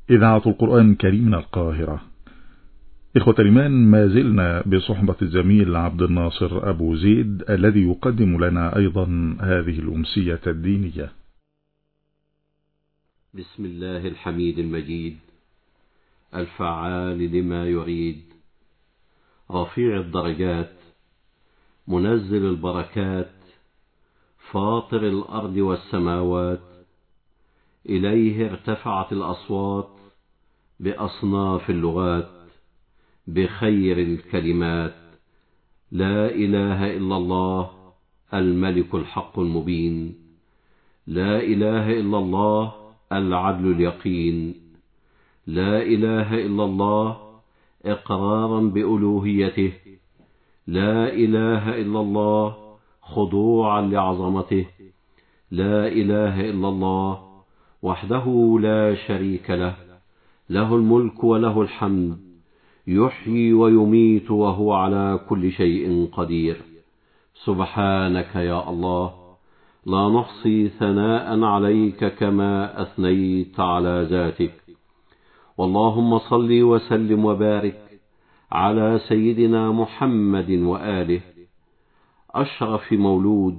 إذاعة القرآن الكريم من القاهرة. إخوة الإيمان، ما زلنا بصحبة الزميل عبد الناصر أبو زيد الذي يقدم لنا أيضا هذه الأمسية الدينية. بسم الله الحميد المجيد الفعال لما يريد، رفيع الدرجات، منزل البركات، فاطر الأرض والسماوات، إليه ارتفعت الأصوات بأصناف اللغات بخير الكلمات. لا إله إلا الله الملك الحق المبين، لا إله إلا الله العدل اليقين، لا إله إلا الله إقرارا بألوهيته، لا إله إلا الله خضوعا لعظمته، لا إله إلا الله وحده لا شريك له، له الملك وله الحمد، يحيي ويميت وهو على كل شيء قدير. سبحانك يا الله، لا نحصي ثناء عليك كما أثنيت على ذاتك. واللهم صل وسلم وبارك على سيدنا محمد وآله، أشرف مولود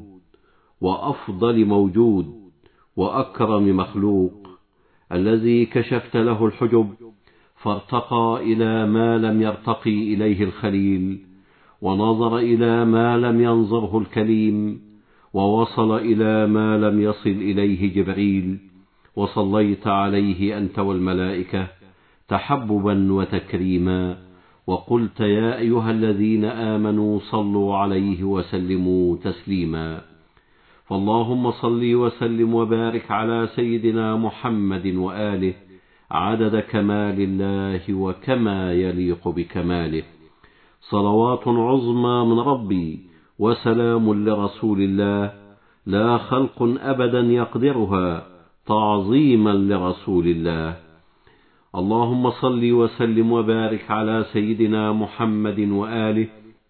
وأفضل موجود وأكرم مخلوق، الذي كشفت له الحجب فارتقى إلى ما لم يرتقي إليه الخليل، ونظر إلى ما لم ينظره الكليم، ووصل إلى ما لم يصل إليه جبريل، وصليت عليه أنت والملائكة تحببا وتكريما، وقلت يا أيها الذين آمنوا صلوا عليه وسلموا تسليما. فاللهم صل وسلم وبارك على سيدنا محمد وآله عدد كمال الله وكما يليق بكماله. صلوات عظمى من ربي وسلام لرسول الله، لا خلق أبدا يقدرها تعظيما لرسول الله. اللهم صل وسلم وبارك على سيدنا محمد وآله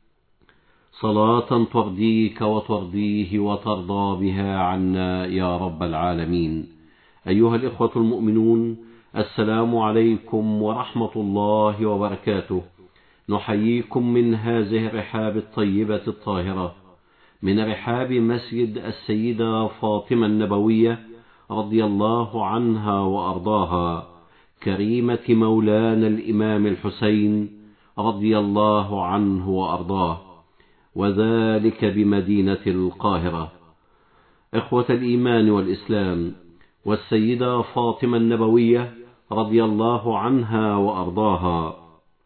صلاة ترضيك وترضيه وترضى بها عنا يا رب العالمين. أيها الإخوة المؤمنون، السلام عليكم ورحمة الله وبركاته. نحييكم من هذه الرحاب الطيبة الطاهرة، من رحاب مسجد السيدة فاطمة النبوية رضي الله عنها وأرضاها، كريمة مولانا الإمام الحسين رضي الله عنه وأرضاه، وذلك بمدينة القاهرة. إخوة الإيمان والإسلام، والسيدة فاطمة النبوية رضي الله عنها وأرضاها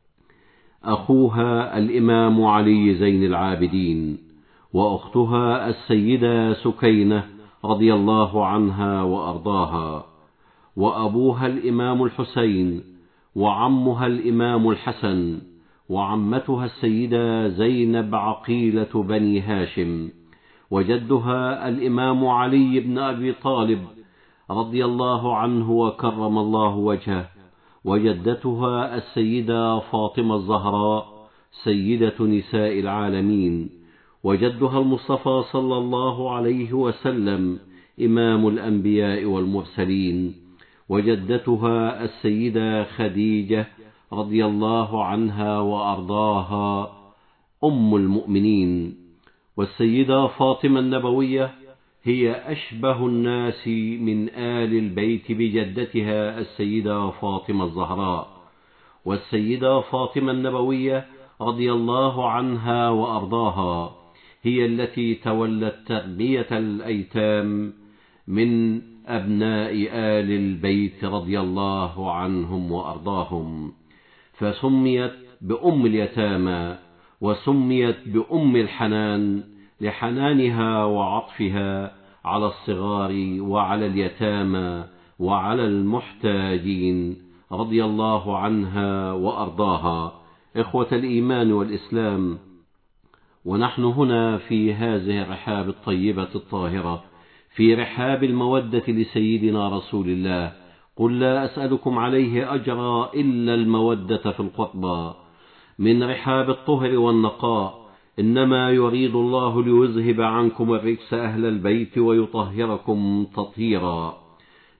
أخوها الإمام علي زين العابدين، وأختها السيدة سكينة رضي الله عنها وأرضاها، وأبوها الإمام الحسين، وعمها الإمام الحسن، وعمتها السيدة زينب عقيلة بني هاشم، وجدها الإمام علي بن أبي طالب رضي الله عنه وكرم الله وجهه، وجدتها السيدة فاطمة الزهراء سيدة نساء العالمين، وجدها المصطفى صلى الله عليه وسلم إمام الأنبياء والمرسلين، وجدتها السيدة خديجة رضي الله عنها وأرضاها أم المؤمنين. والسيدة فاطمة النبوية هي أشبه الناس من آل البيت بجدتها السيدة فاطمة الزهراء. والسيدة فاطمة النبوية رضي الله عنها وأرضاها هي التي تولت تربية الأيتام من أبناء آل البيت رضي الله عنهم وأرضاهم، فسميت بأم اليتامى، وسميت بأم الحنان لحنانها وعطفها على الصغار وعلى اليتامى وعلى المحتاجين رضي الله عنها وأرضاها. إخوة الإيمان والإسلام، ونحن هنا في هذه الرحاب الطيبة الطاهرة، في رحاب المودة لسيدنا رسول الله، قل لا أسألكم عليه أجرا إلا المودة في القربى، من رحاب الطهر والنقاء، إنما يريد الله ليذهب عنكم الرجس أهل البيت ويطهركم تطهيرا،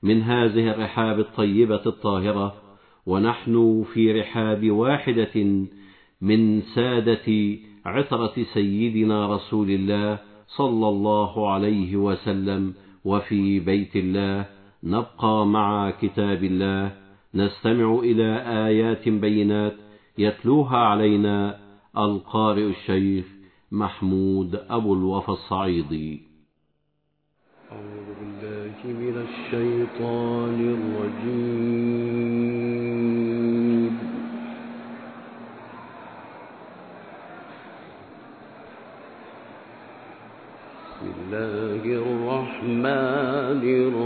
من هذه الرحاب الطيبة الطاهرة، ونحن في رحاب واحدة من سادة عطرة سيدنا رسول الله صلى الله عليه وسلم، وفي بيت الله نبقى مع كتاب الله، نستمع إلى آيات بينات يتلوها علينا القارئ الشيخ محمود أبو الوفا الصعيدي. أعوذ بالله من الشيطان الرجيم. بسم الله الرحمن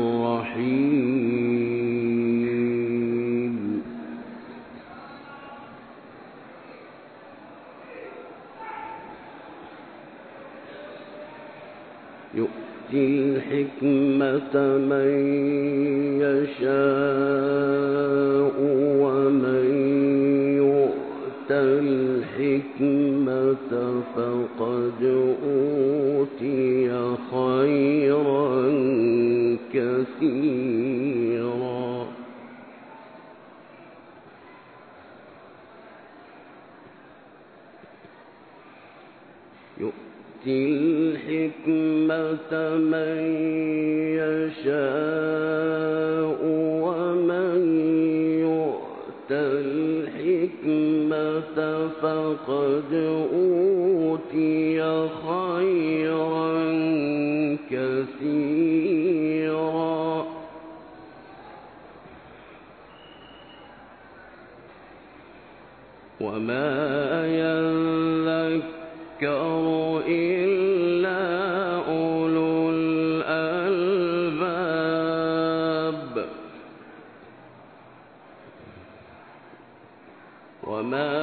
الرحيم. يؤتي الحكمة من يشاء، ومن يؤت الحكمة فقد أوتي خيرا كثيرا. يؤتي الحكمة من يشاء، ومن يؤت الحكمة فقد أوتي خيرا كثيرا. وما يذكر إلا أولو الألباب. وما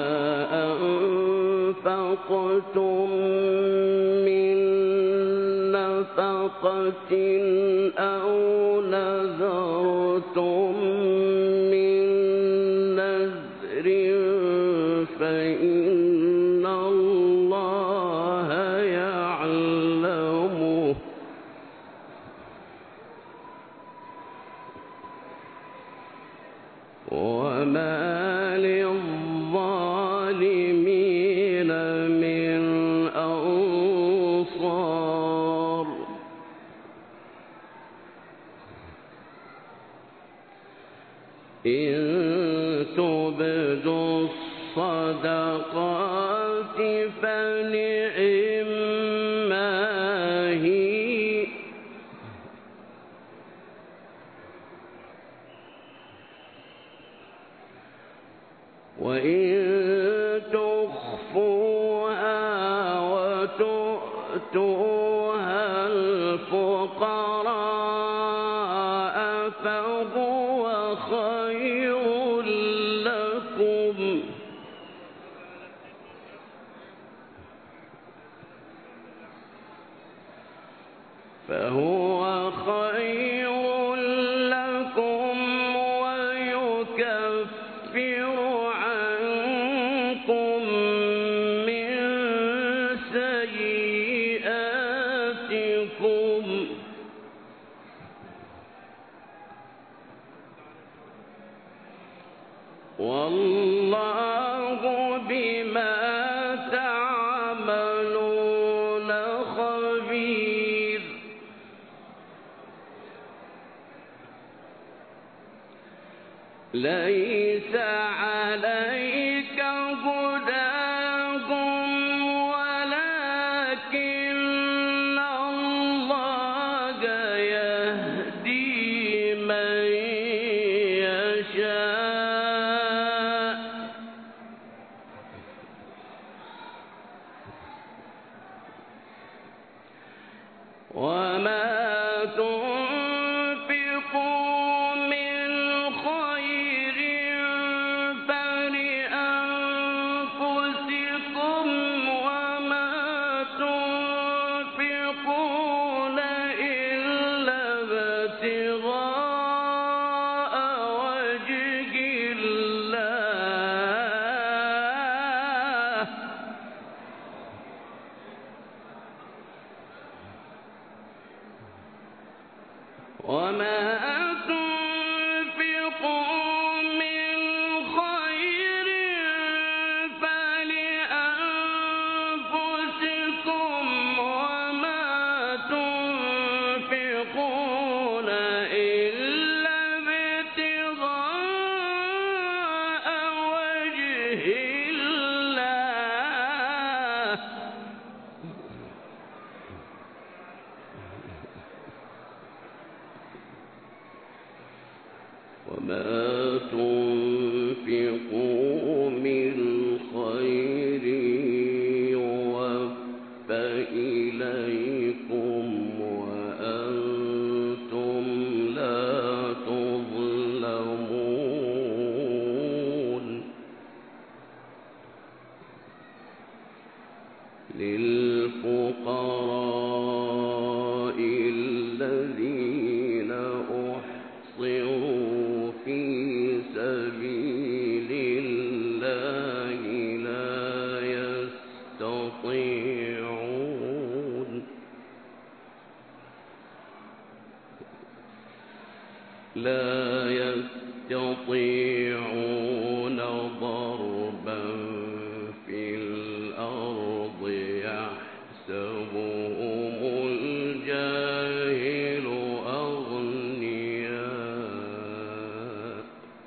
أنفقتم من نفقة أو نذرتم من نذر فإن الله يعلمه، وما للظالمين من أنصار. إن تبدوا الصدقات فنعما هي، وإن تخفوها وتؤتوها الفقراء فهو خير لكم، ويكفر عنكم من سيئاتكم، والله بما تعملون خبير. ليس عليك هداهم ولكن الله يهدي من يشاء، وما تنفقوا من خير فلأنفسكم، وما تنفقون إلا ابتغاء وجه الله وما تنفقوا من خير يوفى إليكم وأنتم لا تظلمون للفقراء الذين أحصروا في سبيل الله لا يستطيعون ضربا في الأرض يحسبهم الجاهل أغنياء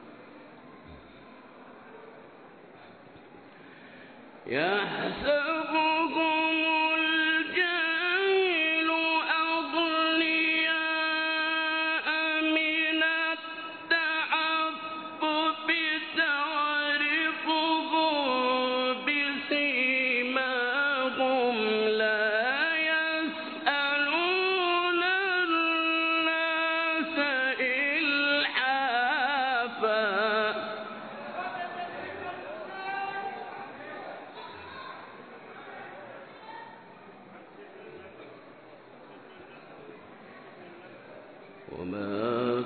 يحسبهم الجاهل أغنياء من التعفف تعرفهم بسيماهم لا يسألون الناس إلحافا وما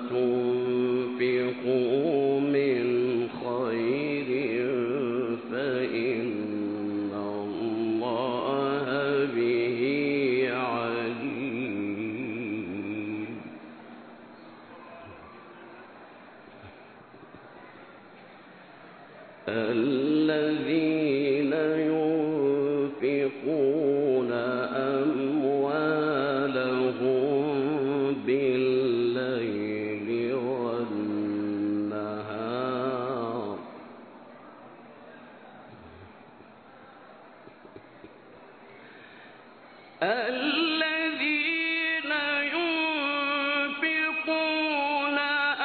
تنفقوا من خير فإن الله به عليم الذين ينفقون أموالهم بالليل والنهار الذين ينفقون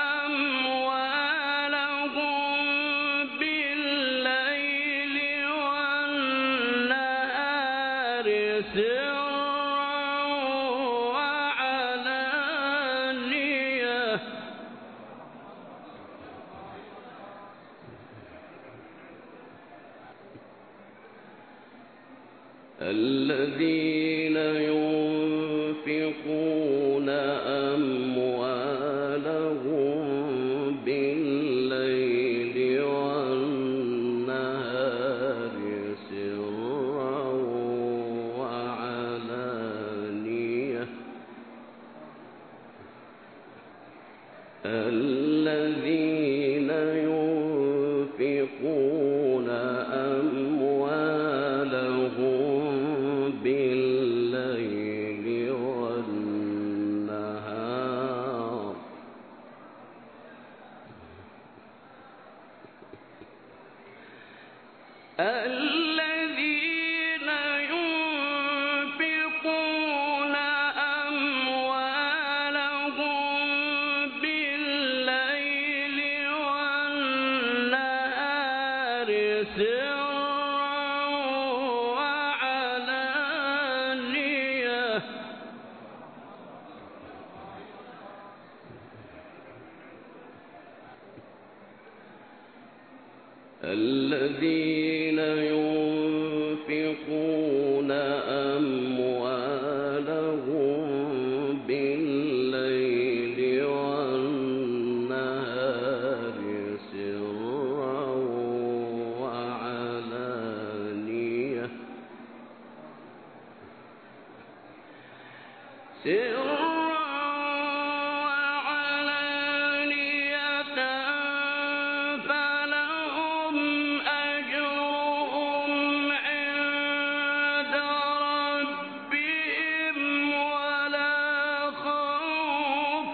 أموالهم بالليل والنهار سرا وعلانية الذين ينفقون أموالهم بالليل والنهار سرا وعلانية الذين ينفقون أموالهم بالليل والنهار الذين ينفقون أموالهم بالليل والنهار سرا وعلانية الذين ينفقون أموالهم بالليل والنهار سرا وعلانية فلهم أجرهم عند ربهم ولا خوف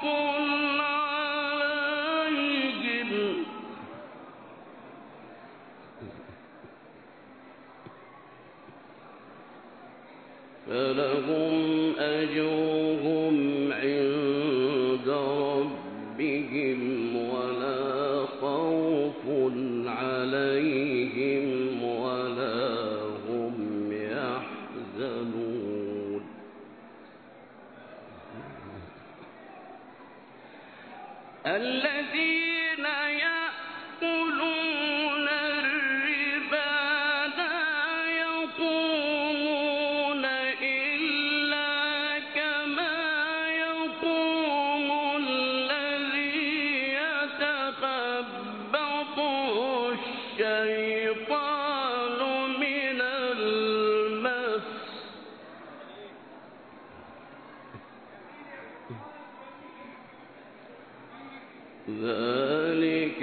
عليهم فلهم أجرهم عند ربهم ولا خوف عليهم ولا هم يحزنون الذين يأكلون الربا لا يقومون إلا كما يقوم الذي يتخبطه الشيطان من المس ذلك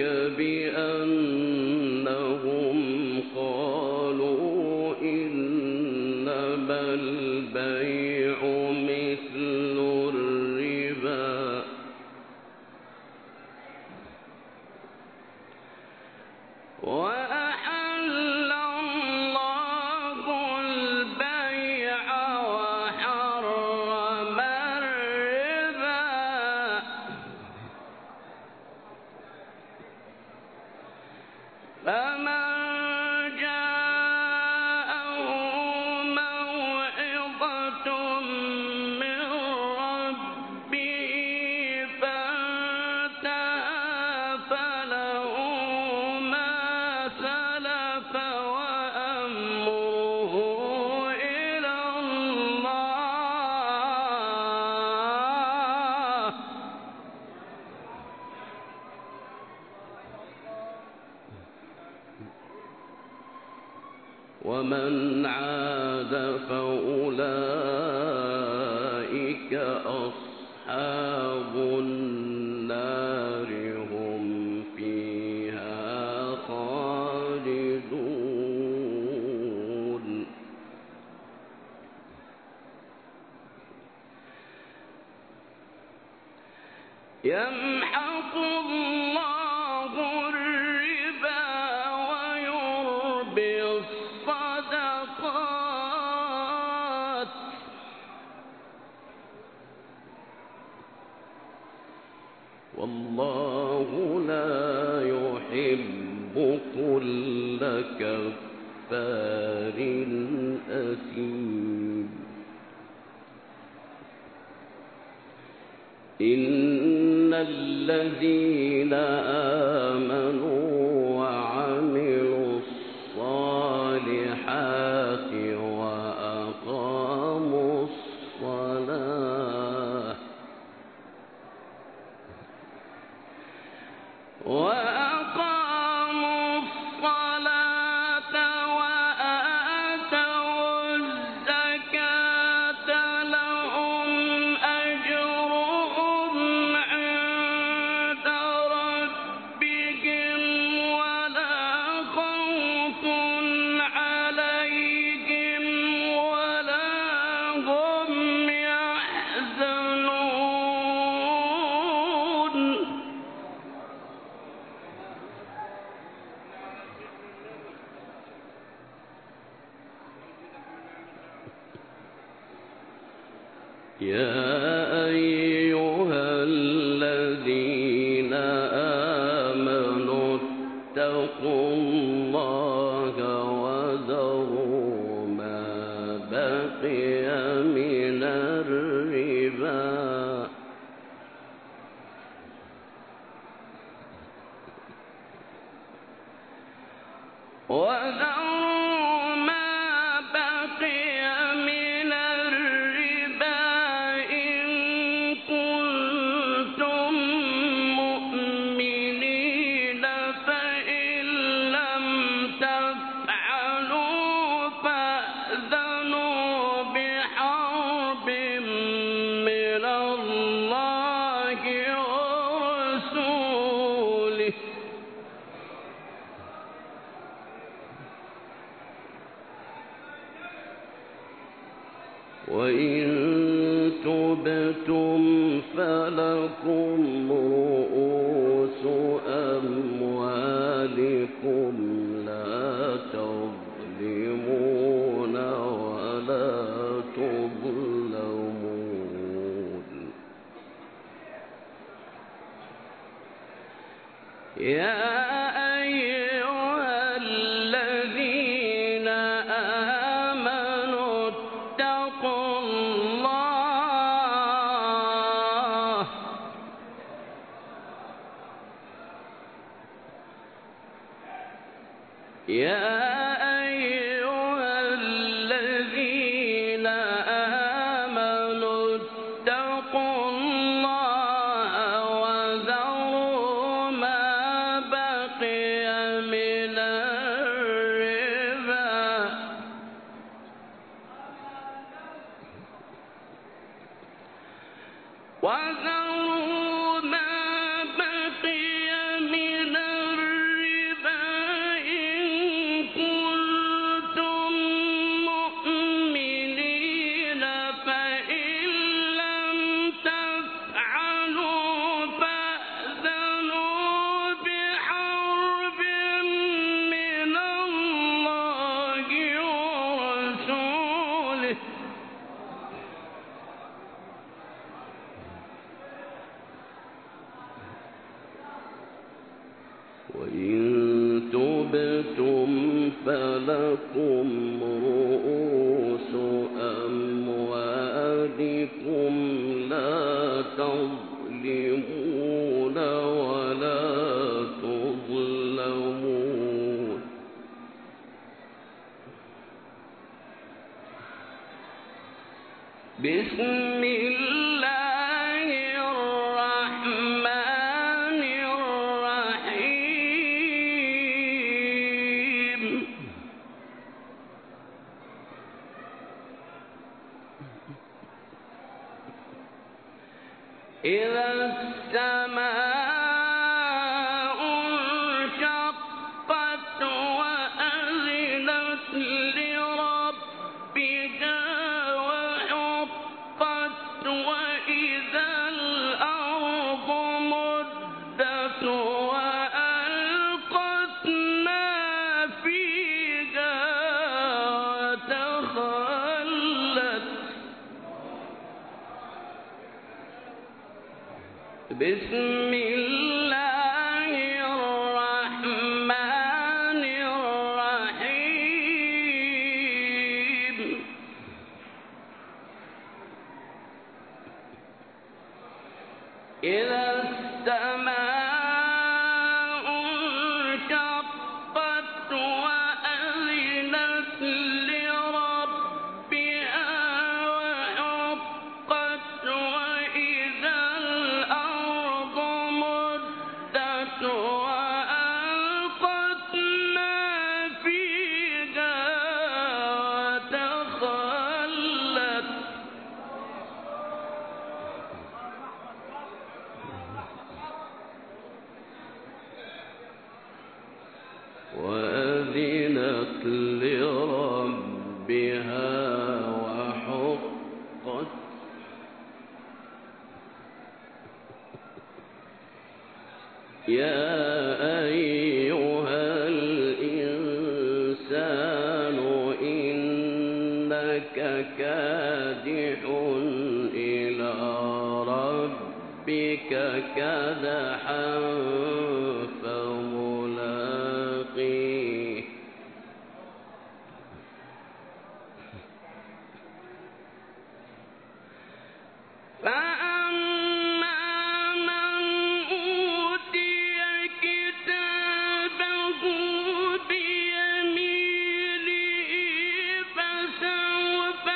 بأنهم قالوا إنما البيع مثل الربا وأحل الله البيع وحرم الربا فمن جاءه موعظة من ربه فانتهى فله ما سلف وأمره إلى الله ومن عاد فأولئك أصحاب النار هم فيها خالدون يمحق الله الربا ويربي الصدقات والله لا يحب كل كفار أثيم إن الذين آمنوا وعملوا الصالحات وأقاموا الصلاة وآتوا الزكاة لهم أجرهم عند ربهم ولا خوف عليهم ولا هم يحزنون يا أيها الذين آمنوا اتقوا الله وذروا ما بقي من الربا وذروا ما بقي من الربا إن كنتم مؤمنين فإن لم تفعلوا فأذنوا بحرب من الله ورسوله وإن تبتم فلكم رؤوس أموالكم لا تظلمون ولا تظلمون أيها الذين آمنوا اتقوا الله يا أيها الذين آمنوا اتقوا الله وذروا ما بقي من الربا وذروا ما بقي من الربا إن كنتم مؤمنين فإن لم تفعلوا فأذنوا بحرب من الله ورسوله وإن تبتم فلكم رؤوس أموالكم لا تظلمون ولا تظلمون بسم الله الرحمن الرحيم إذا السماء انشقت وأذنت لربها وحقت وإذا الأرض مدت وألقت ما فيها وتخلت بسم الله الرحمن الرحيم إذا السماء انشقت وأذنت لربها وحقت وإذا الأرض مدت وألقت ما فيها وتخلت وأذنت لربها وحقت يا أيها الإنسان إنك كادح إلى ربك كدحا فملاقيه فأما من أوتي كتابه بيمينه فسوف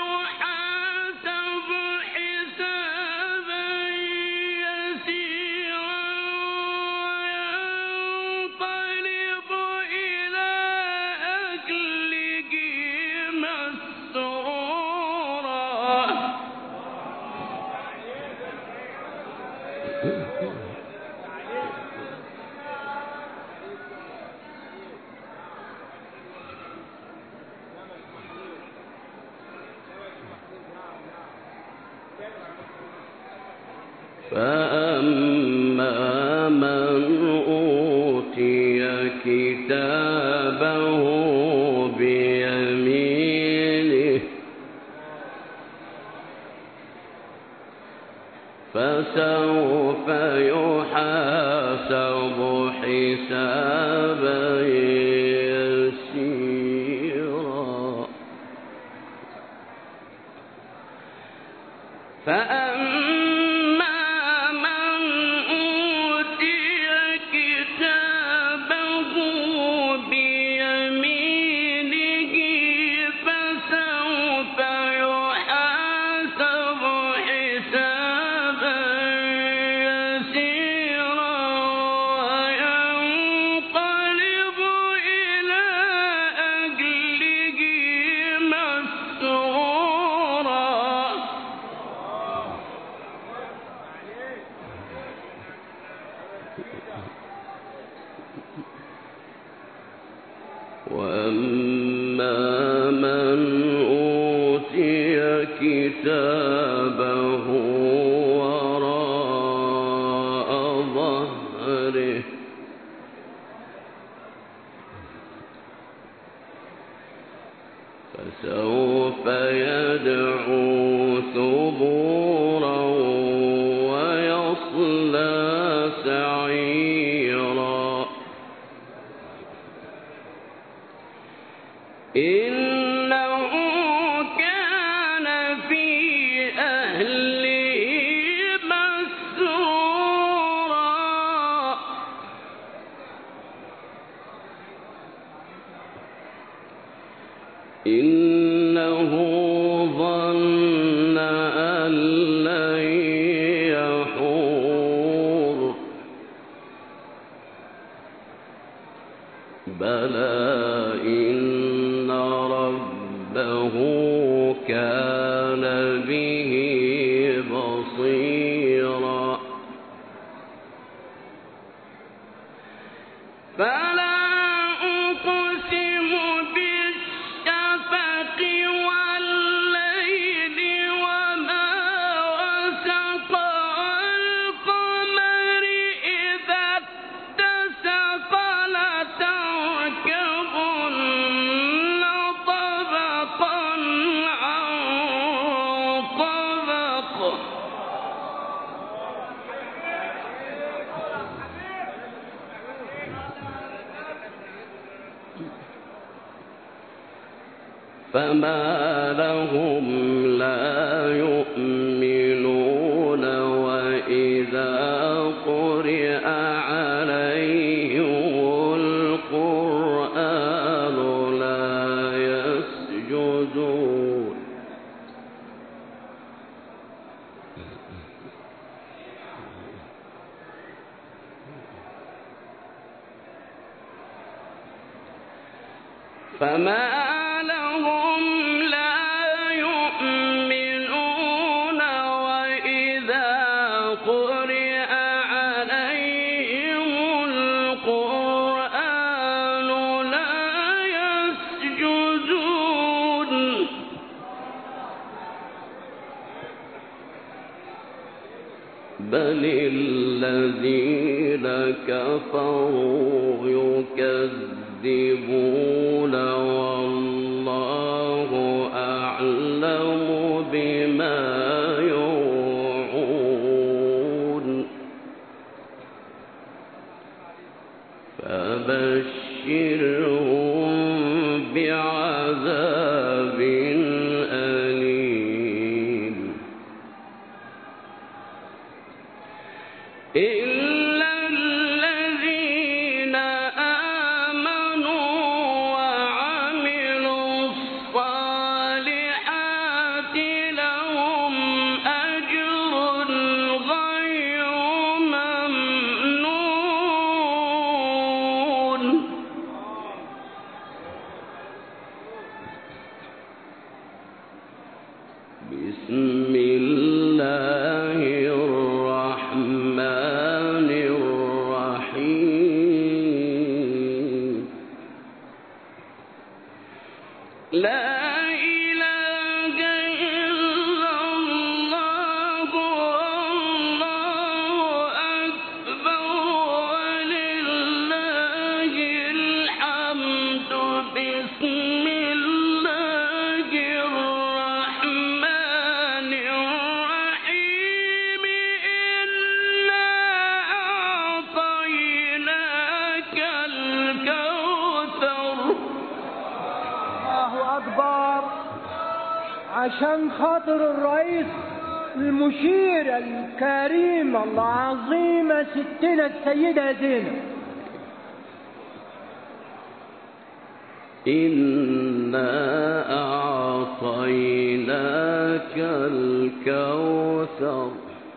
يحاسب حسابا يسيرا وينقلب إلى أهله مسرورا فأما من أوتي كتابه بيمينه فسوف يحاسب حسابا حسابا يسيرا فأما من أوتي كتابه بيمينه فسوف يحاسب حسابا يسيرا وينقلب إلى أهله مسرورا وأما من أوتي كتابه وراء ظهره فسوف يدعو ثبورا ويصلى سعيرا إنه كان في أهله مسرورا إنه ظن أن لن يحور بلى إن ربه كان به بصيرا فلا أقسم بالشفق والليل وما وسق والقمر إذا اتسق لتركبن طبقا عن طبق فما لهم لا يؤمنون وإذا قرئ عليهم القرآن لا يسجدون فما لهم لا يؤمنون وإذا قرئ عليهم القرآن لا يسجدون بل الذين كفروا يكذبون والله أعلم بما يوعون فبشرهم بعذاب أليم إلا الذين آمنوا وعملوا الصالحات لهم أجر غير ممنون بسم الله الرحمن الرحيم لا إله إلا الله والله أكبر ولله الحمد بسم الله الرحمن الرحيم إنا أعطيناك كالكوثر. الله أكبر. عشان خاطر الرئيس المشير الكريم العظيمة ستنا السيدة زينب. إنا أعطيناك الكوثر.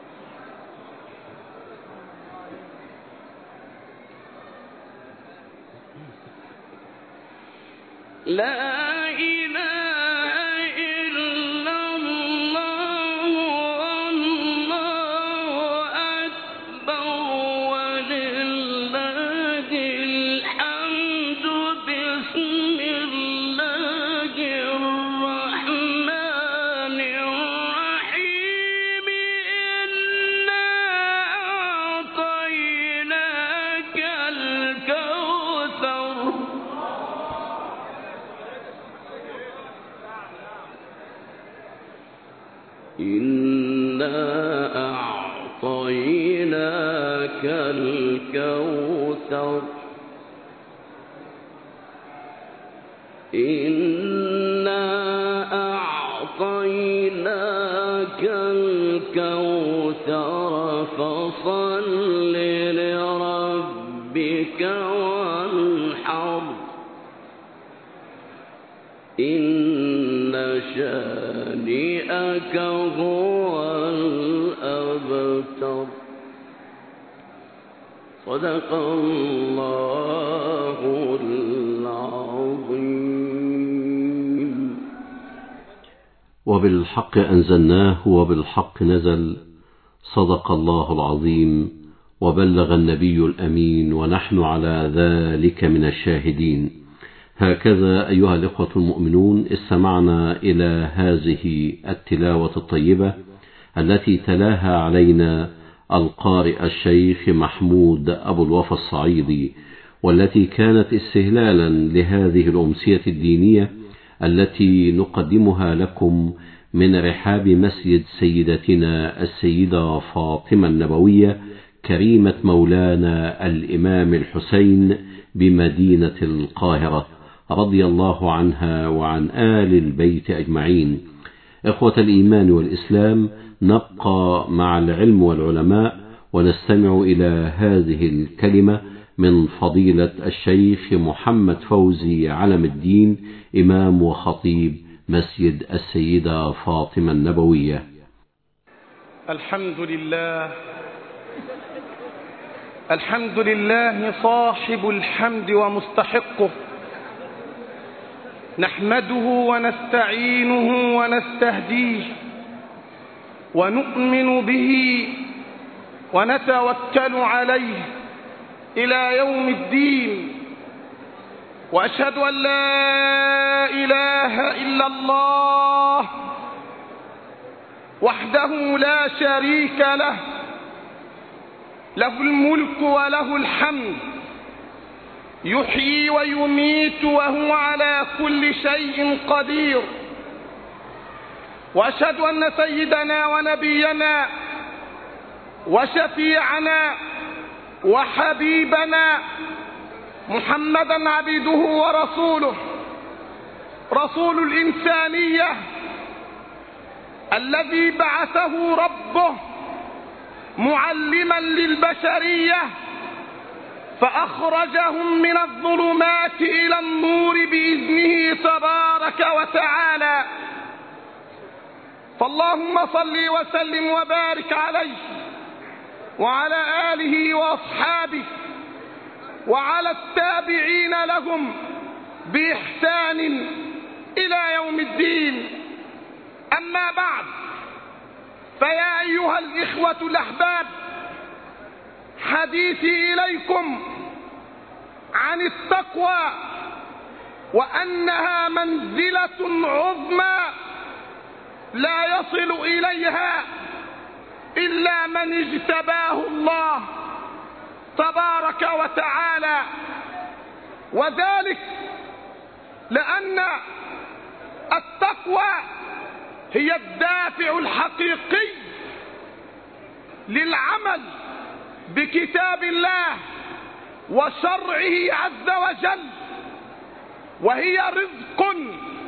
لا إله إلا الله والله أكبر ولله الحمد. بسم الله الرحمن الرحيم. إنا أعطيناك الكوثر. إنا أعطيناك الكوثر. إنا أعطيناك الكوثر فصل لربك وانحر. إن شانئك هو الأبتر. صدق الله العظيم. وبالحق أنزلناه وبالحق نزل. صدق الله العظيم وبلغ النبي الأمين ونحن على ذلك من الشاهدين. هكذا أيها الإخوة المؤمنون استمعنا إلى هذه التلاوة الطيبة التي تلاها علينا القارئ الشيخ محمود أبو الوفا الصعيدي، والتي كانت استهلالا لهذه الأمسية الدينية التي نقدمها لكم من رحاب مسجد سيدتنا السيدة فاطمة النبوية كريمة مولانا الإمام الحسين بمدينة القاهرة رضي الله عنها وعن آل البيت أجمعين. إخوة الإيمان والإسلام، نبقى مع العلم والعلماء ونستمع إلى هذه الكلمة من فضيلة الشيخ محمد فوزي علم الدين، إمام وخطيب مسجد السيدة فاطمة النبوية. الحمد لله، الحمد لله صاحب الحمد ومستحقه، نحمده ونستعينه ونستهديه ونؤمن به ونتوكل عليه إلى يوم الدين. وأشهد أن لا إله إلا الله وحده لا شريك له، له الملك وله الحمد، يحيي ويميت وهو على كل شيء قدير. وأشهد أن سيدنا ونبينا وشفيعنا وحبيبنا محمدا عبده ورسوله، رسول الإنسانية الذي بعثه ربه معلما للبشرية فأخرجهم من الظلمات إلى النور بإذنه تبارك وتعالى. فاللهم صل وسلم وبارك عليه وعلى آله وأصحابه وعلى التابعين لهم بإحسان إلى يوم الدين. أما بعد، فيا أيها الإخوة الأحباب، حديثي إليكم عن التقوى وأنها منزلة عظمى لا يصل إليها إلا من اجتباه الله تبارك وتعالى، وذلك لأن التقوى هي الدافع الحقيقي للعمل بكتاب الله وشرعه عز وجل، وهي رزق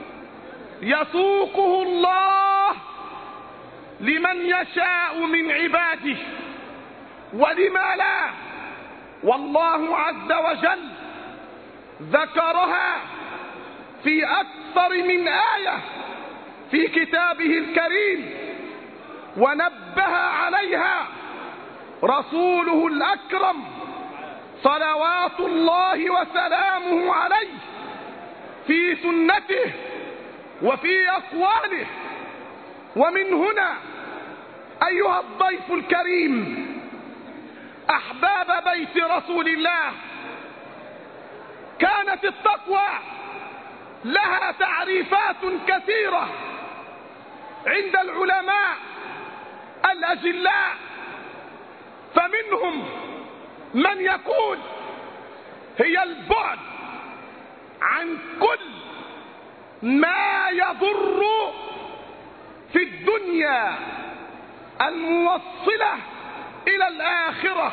يسوقه الله لمن يشاء من عباده ولما لا. والله عز وجل ذكرها في أكثر من آية في كتابه الكريم، ونبه عليها رسوله الأكرم صلوات الله وسلامه عليه في سنته وفي أقواله. ومن هنا أيها الضيف الكريم أحباب بيت رسول الله، كانت التقوى لها تعريفات كثيرة عند العلماء الأجلاء، فمنهم من يقول هي البعد عن كل ما يضر في الدنيا الموصلة إلى الآخرة،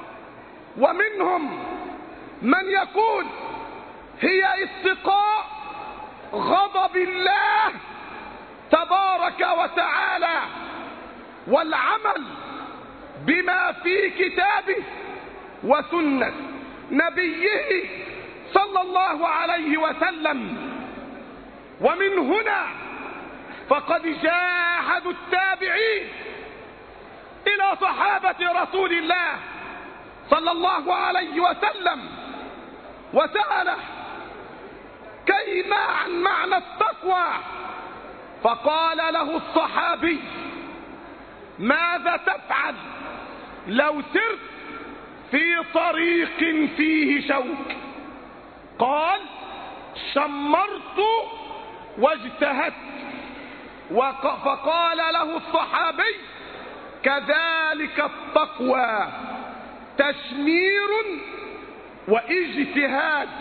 ومنهم من يقول هي اتقاء غضب الله تبارك وتعالى والعمل بما في كتابه وسنة نبيه صلى الله عليه وسلم. ومن هنا فقد جاهدوا التابعين إلى صحابة رسول الله صلى الله عليه وسلم وسأله كيف عن معنى التقوى، فقال له الصحابي ماذا تفعل لو سرت في طريق فيه شوك؟ قال شمرت واجتهدت. فقال له الصحابي كذلك التقوى تشمير واجتهاد،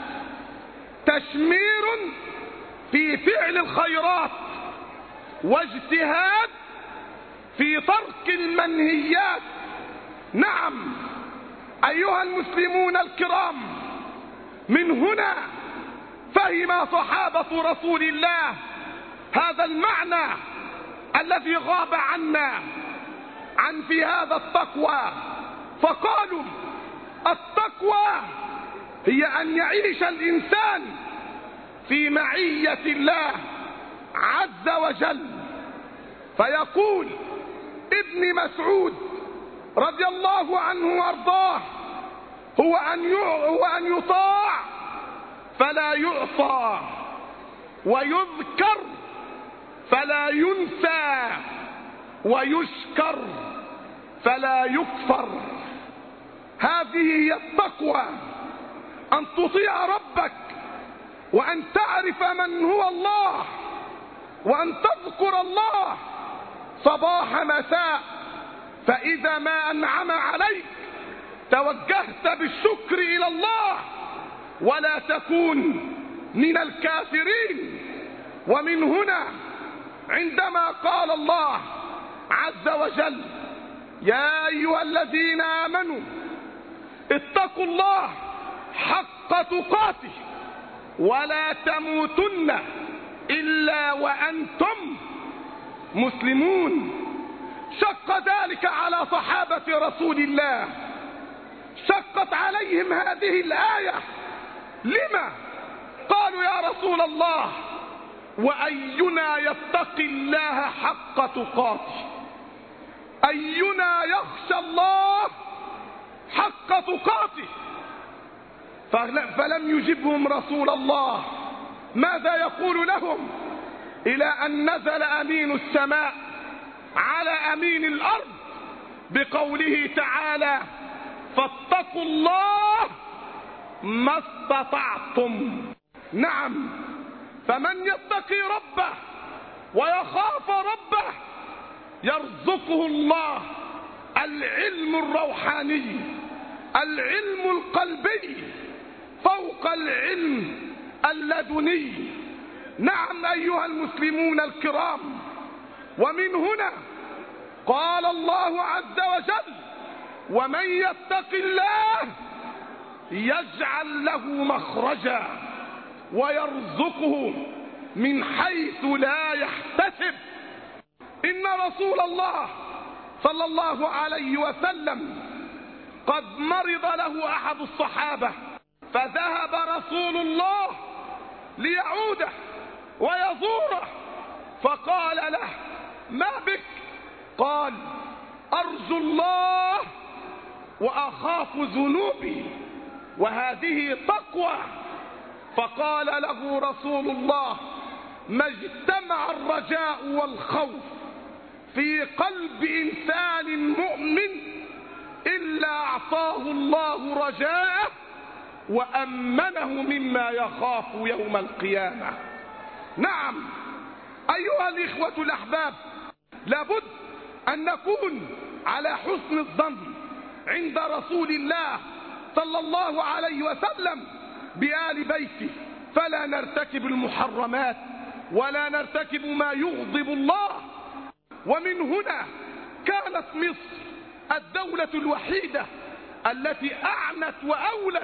تشمير في فعل الخيرات واجتهاد في ترك المنهيات. نعم أيها المسلمون الكرام، من هنا فهم صحابة رسول الله هذا المعنى الذي غاب عنا عن في هذا التقوى، فقالوا التقوى هي أن يعيش الإنسان في معية الله عز وجل. فيقول ابن مسعود رضي الله عنه وارضاه هو أن يطاع فلا يعصى، ويذكر فلا ينسى، ويشكر فلا يكفر. هذه هي التقوى، أن تطيع ربك، وأن تعرف من هو الله، وأن تذكر الله صباح مساء، فإذا ما أنعم عليك توجهت بالشكر إلى الله ولا تكون من الكافرين. ومن هنا عندما قال الله عز وجل يا أيها الذين آمنوا اتقوا الله حق تقاته ولا تموتن إلا وأنتم مسلمون، شق ذلك على صحابة رسول الله، شقت عليهم هذه الآية. لما؟ قالوا يا رسول الله وأينا يتقي الله حق تقاته، أينا يخشى الله حق تقاته؟ فلم يجبهم رسول الله. ماذا يقول لهم؟ إلى أن نزل أمين السماء على أمين الأرض بقوله تعالى فاتقوا الله ما استطعتم. نعم، فمن يتقي ربه ويخاف ربه يرزقه الله العلم الروحاني، العلم القلبي فوق العلم اللدني. نعم أيها المسلمون الكرام، ومن هنا قال الله عز وجل ومن يتق الله يجعل له مخرجا ويرزقه من حيث لا يحتسب. إن رسول الله صلى الله عليه وسلم قد مرض له أحد الصحابة، فذهب رسول الله ليعوده ويزوره، فقال له: ما بك؟ قال: أرجو الله وأخاف ذنوبي، وهذه تقوى. فقال له رسول الله: ما اجتمع الرجاء والخوف في قلب إنسان مؤمن إلا أعطاه الله رجاءه وأمنه مما يخاف يوم القيامة. نعم أيها الإخوة الأحباب، لابد أن نكون على حسن الظن عند رسول الله صلى الله عليه وسلم بآل بيته، فلا نرتكب المحرمات ولا نرتكب ما يغضب الله. ومن هنا كانت مصر الدولة الوحيدة التي أعنت وأولت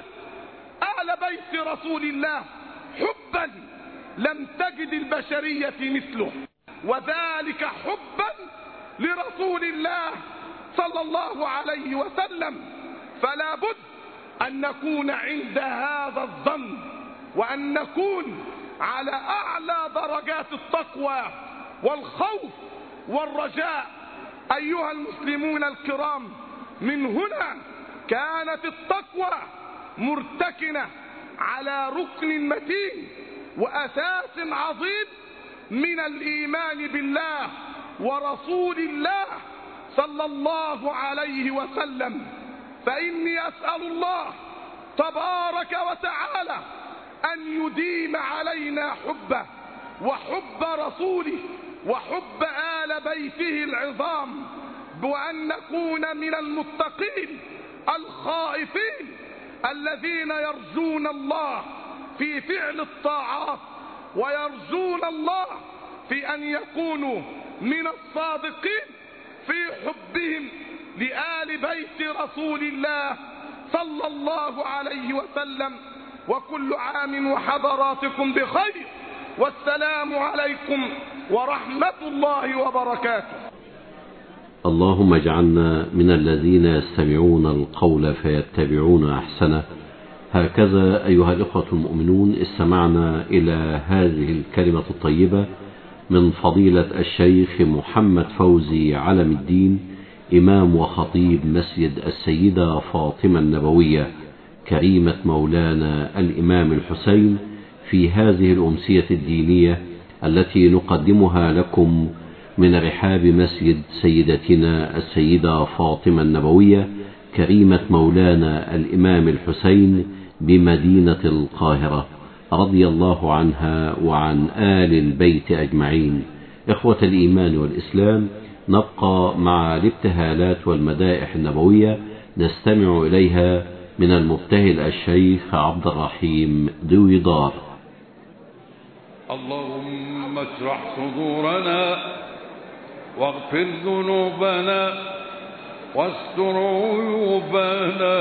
آل بيت رسول الله حبا لم تجد البشرية مثله، وذلك حبا لرسول الله صلى الله عليه وسلم. فلا بد أن نكون عند هذا الظن، وأن نكون على أعلى درجات التقوى والخوف والرجاء. أيها المسلمون الكرام، من هنا كانت التقوى مرتكنة على ركن متين وأساس عظيم من الإيمان بالله ورسول الله صلى الله عليه وسلم. فإني أسأل الله تبارك وتعالى أن يديم علينا حبه وحب رسوله وحب آل بيته العظام، وأن نكون من المتقين الخائفين الذين يرجون الله في فعل الطاعات، ويرجون الله في أن يكونوا من الصادقين في حبهم لآل بيت رسول الله صلى الله عليه وسلم. وكل عام وحضراتكم بخير، والسلام عليكم ورحمة الله وبركاته. اللهم اجعلنا من الذين يستمعون القول فيتبعون أحسنه. هكذا أيها الإخوة المؤمنون استمعنا إلى هذه الكلمة الطيبة من فضيلة الشيخ محمد فوزي علم الدين، إمام وخطيب مسجد السيدة فاطمة النبوية كريمة مولانا الإمام الحسين، في هذه الأمسية الدينية التي نقدمها لكم من رحاب مسجد سيدتنا السيدة فاطمة النبوية كريمة مولانا الإمام الحسين بمدينة القاهرة، رضي الله عنها وعن آل البيت أجمعين. إخوة الإيمان والإسلام، نبقى مع الابتهالات والمدائح النبوية نستمع إليها من المبتهل الشيخ عبد الرحيم دويدار. اللهم اشرح صدورنا واغفر ذنوبنا واستر عيوبنا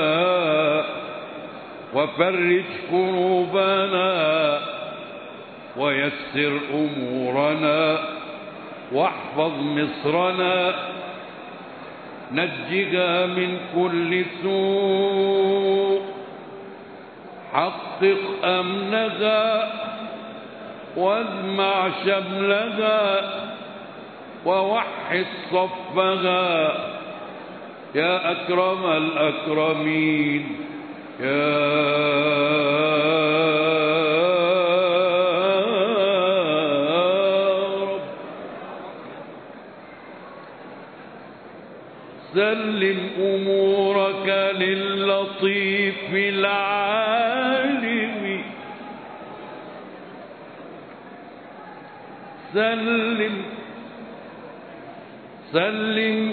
وفرج كروبنا ويسر أمورنا واحفظ مصرنا، نجها من كل سوء، حقق أمنها واجمع شملها ووحد صفها يا أكرم الأكرمين يا رب. سلم أمورك للطيف العالم، سلم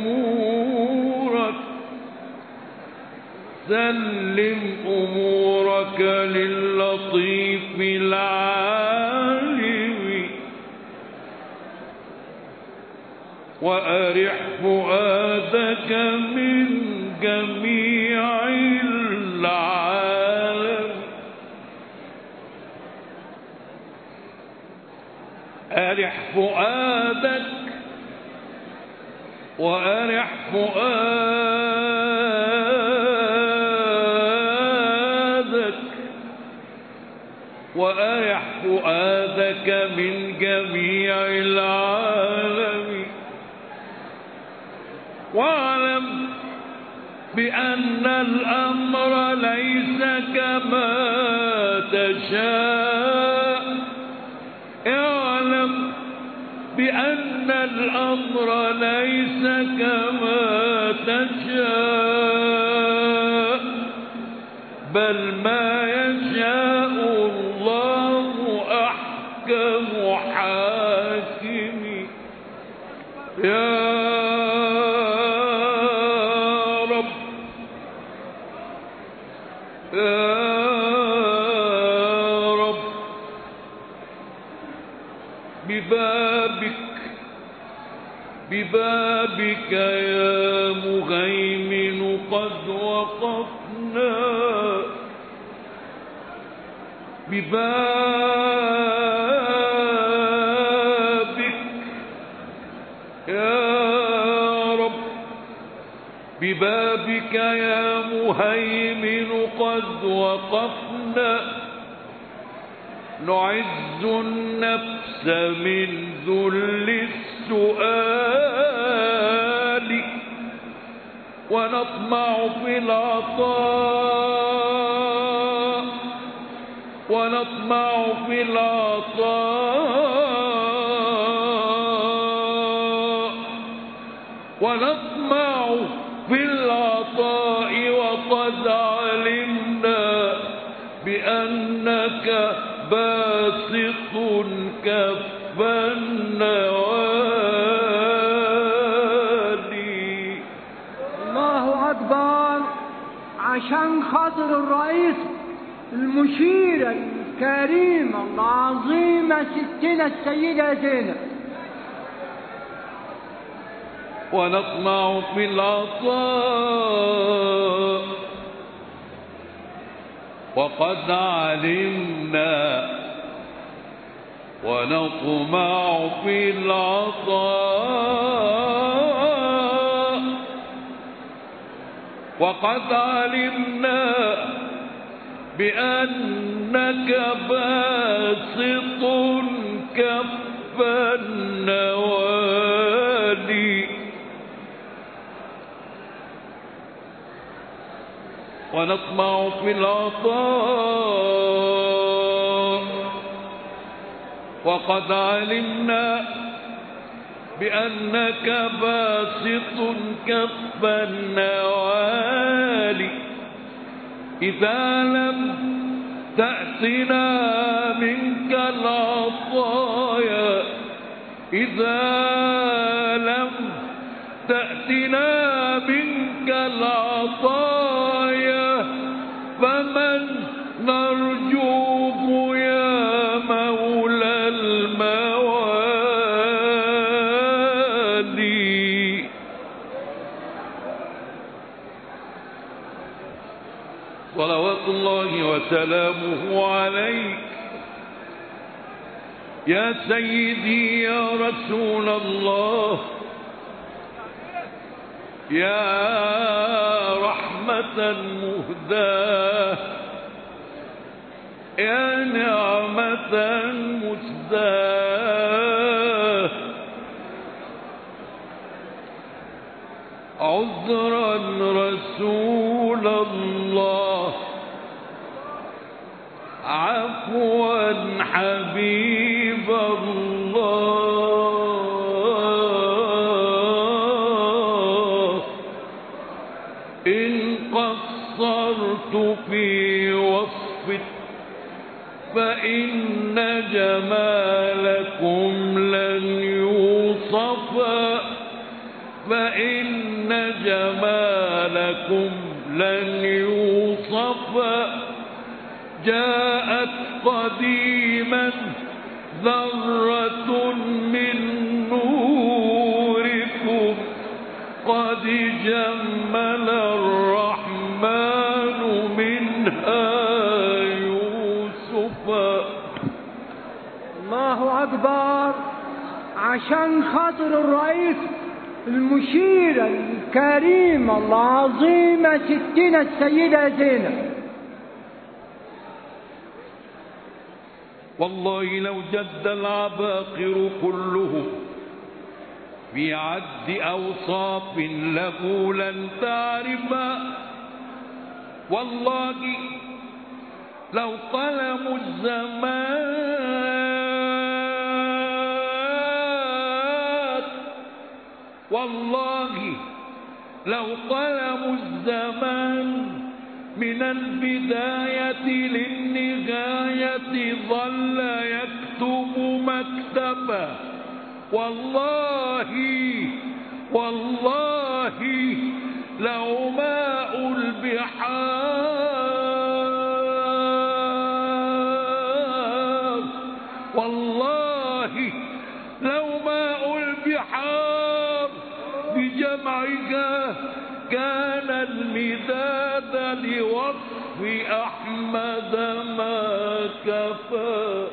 أمورك للطيف العالم، وأرح فؤادك من جميع العالم. أرح فؤادك وأرح فؤادك وأرح فؤادك من جميع العالم، واعلم بأن الأمر ليس كما تشاء، اعلم بأن الأمر ليس كما تشاء، بل ما يشاء الله أحكم حاكم. يا رب يا رب، ببابك يا مهيمن قد وقفنا، ببابك يا رب، ببابك يا مهيمن قد وقفنا، نعز النفس من ذل السؤال، ونطمع في العطاء، ونطمع في العطاء، ونطمع في العطاء، وقد علمنا بأنك باسط كف النوالي. الله أكبر. عشان خاطر الرئيس المشير الكريم العظيمة ستنا السيدة زينب. ونطمع في العطاء، وقد علمنا، ونطمع في العطاء، وقد علمنا بأنك باسط كف النوالي. ونطمع في العطاء، وقد علمنا بأنك باسط كف النوالي. إذا لم تأتنا منك العطايا، إذا لم تأتنا منك العطايا، فمن نرجوه يا مولى الموالي. صلوات الله وسلامه عليك يا سيدي يا رسول الله، يا رحمة مهداة، يا نعمة مسداة. عذرا رسول الله، عفوا حبيب الله، إن قصرت في وصفك فإن جمالكم لن يوصفا، فإن جمالكم لن يوصفا. جاءت قديما ذرة من نوركم، قد جمل الرحمن منها يوسفا. الله أكبر عشان خاطر الرئيس المشيرة الكريمة العظيمة ستنا السيدة زينب. والله لو جد العباقر كلهم في عد أوصاف له لن تعرف. والله لو قلم الزمان، والله لو قلم الزمان من البداية للنهاية ظل يكتب مكتبا. والله والله لو ماء البحار، والله لو ماء البحار بجمعها كان المداد لوصف أحمد ما كفى.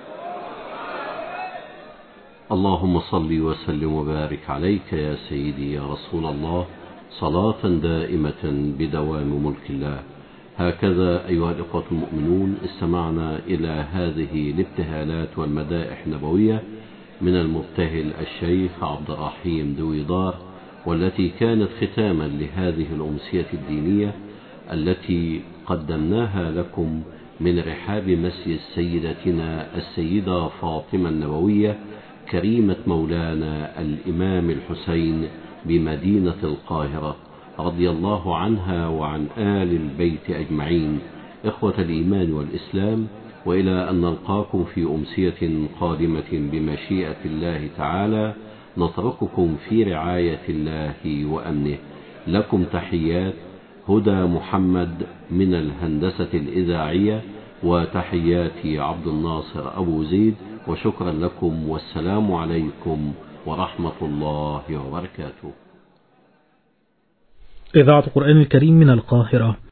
اللهم صل وسلم وبارك عليك يا سيدي يا رسول الله، صلاة دائمة بدوام ملك الله. هكذا أيها الإخوة المؤمنون استمعنا إلى هذه الابتهالات والمدائح النبوية من المبتهل الشيخ عبد الرحيم دويدار، والتي كانت ختاما لهذه الأمسية الدينية التي قدمناها لكم من رحاب مسجد سيدتنا السيدة فاطمة النبوية كريمة مولانا الإمام الحسين بمدينة القاهرة، رضي الله عنها وعن آل البيت أجمعين. إخوة الإيمان والإسلام، وإلى أن نلقاكم في أمسية قادمة بمشيئة الله تعالى، نترككم في رعاية الله وأمنه. لكم تحيات هدى محمد من الهندسة الإذاعية، وتحياتي عبد الناصر أبو زيد، وشكرا لكم، والسلام عليكم ورحمة الله وبركاته. إذاعة القرآن الكريم من القاهرة